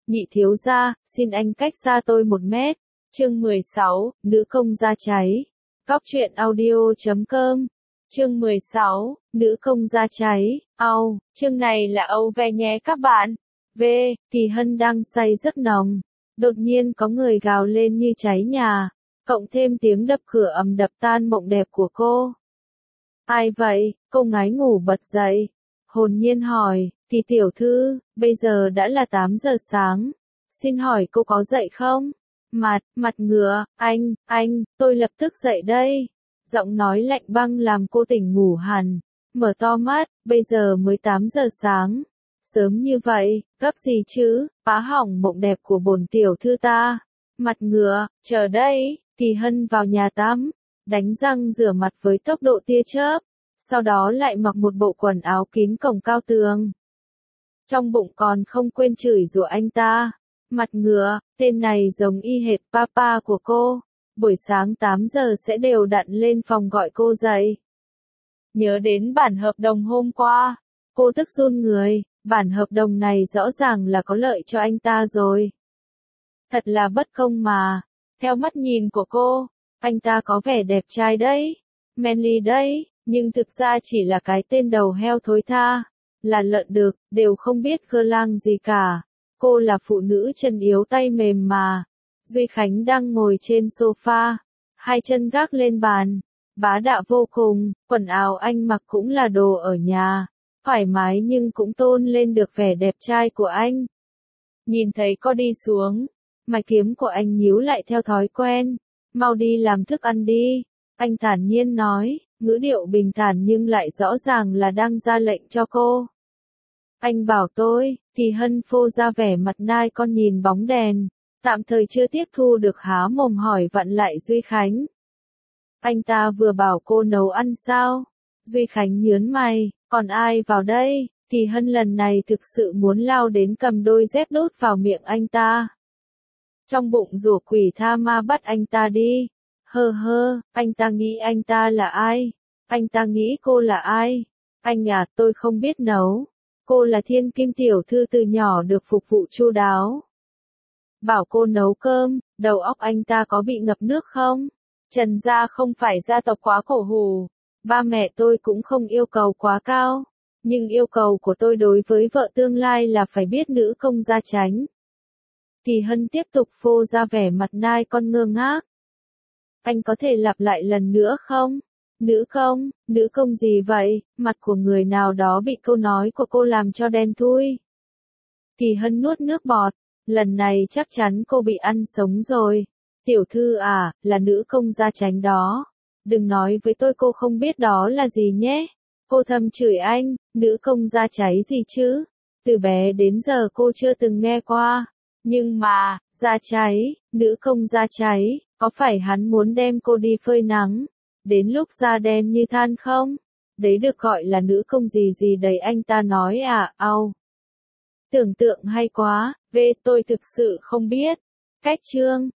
Nhị thiếu gia, xin anh cách xa tôi 1 mét. Chương 16, nữ công gia cháy. Góc truyện audio.com. Chương 16, nữ công gia cháy. Chương này là Âu ve nhé các bạn. Kỳ Hân đang say rất nồng. Đột nhiên có người gào lên như cháy nhà, cộng thêm tiếng đập cửa ầm đập tan mộng đẹp của cô. Ai vậy? Cô ngái ngủ bật dậy, hồn nhiên hỏi, Kỳ tiểu thư, bây giờ đã là 8 giờ sáng. Xin hỏi cô có dậy không? Mặt ngựa, anh, tôi lập tức dậy đây. Giọng nói lạnh băng làm cô tỉnh ngủ hẳn, mở to mắt, bây giờ mới 8 giờ sáng. Sớm như vậy, gấp gì chứ, phá hỏng mộng đẹp của bổn tiểu thư ta. Mặt ngựa, chờ đây. Kỳ Hân vào nhà tắm, đánh răng rửa mặt với tốc độ tia chớp, sau đó lại mặc một bộ quần áo kín cổng cao tường. Trong bụng còn không quên chửi rủa anh ta. Mặt ngựa, tên này giống y hệt papa của cô. Buổi sáng 8 giờ sẽ đều đặn lên phòng gọi cô dậy. Nhớ đến bản hợp đồng hôm qua, cô tức run người, bản hợp đồng này rõ ràng là có lợi cho anh ta rồi. Thật là bất công mà. Theo mắt nhìn của cô, anh ta có vẻ đẹp trai đấy, manly đấy, nhưng thực ra chỉ là cái tên đầu heo thối tha, là lợn đực, đều không biết cơ lang gì cả. Cô là phụ nữ chân yếu tay mềm mà. Duy Khánh đang ngồi trên sofa, hai chân gác lên bàn, bá đạo vô cùng, quần áo anh mặc cũng là đồ ở nhà, thoải mái nhưng cũng tôn lên được vẻ đẹp trai của anh. Nhìn thấy cô đi xuống, mày kiếm của anh nhíu lại theo thói quen. Mau đi làm thức ăn đi. Anh thản nhiên nói, ngữ điệu bình thản nhưng lại rõ ràng là đang ra lệnh cho cô. Anh bảo tôi. Kỳ Hân phô ra vẻ mặt nai con nhìn bóng đèn, tạm thời chưa tiếp thu được há mồm hỏi vặn lại Duy Khánh. Anh ta vừa bảo cô nấu ăn sao? Duy Khánh nhớn mày, còn ai vào đây? Kỳ Hân lần này thực sự muốn lao đến cầm đôi dép đút vào miệng anh ta. Trong bụng rủa quỷ tha ma bắt anh ta đi. Anh ta nghĩ anh ta là ai? Anh ta nghĩ cô là ai? Anh à, tôi không biết nấu. Cô là thiên kim tiểu thư từ nhỏ được phục vụ chu đáo. Bảo cô nấu cơm, đầu óc anh ta có bị ngập nước không? Trần gia không phải gia tộc quá cổ hủ. Ba mẹ tôi cũng không yêu cầu quá cao. Nhưng yêu cầu của tôi đối với vợ tương lai là phải biết nữ công gia chánh. Kỳ Hân tiếp tục phô ra vẻ mặt nai con ngơ ngác. Anh có thể lặp lại lần nữa không? Nữ công gì vậy? Mặt của người nào đó bị câu nói của cô làm cho đen thui. Kỳ Hân nuốt nước bọt, lần này chắc chắn cô bị ăn sống rồi. Tiểu thư à, là nữ công gia chánh đó. Đừng nói với tôi cô không biết đó là gì nhé. Cô thầm chửi anh, nữ công gia cháy gì chứ? Từ bé đến giờ cô chưa từng nghe qua. Nhưng mà, da cháy, nữ công da cháy, có phải hắn muốn đem cô đi phơi nắng, đến lúc da đen như than không? Đấy được gọi là nữ công gì gì đấy anh ta nói à, Tưởng tượng hay quá, tôi thực sự không biết. Cách chương.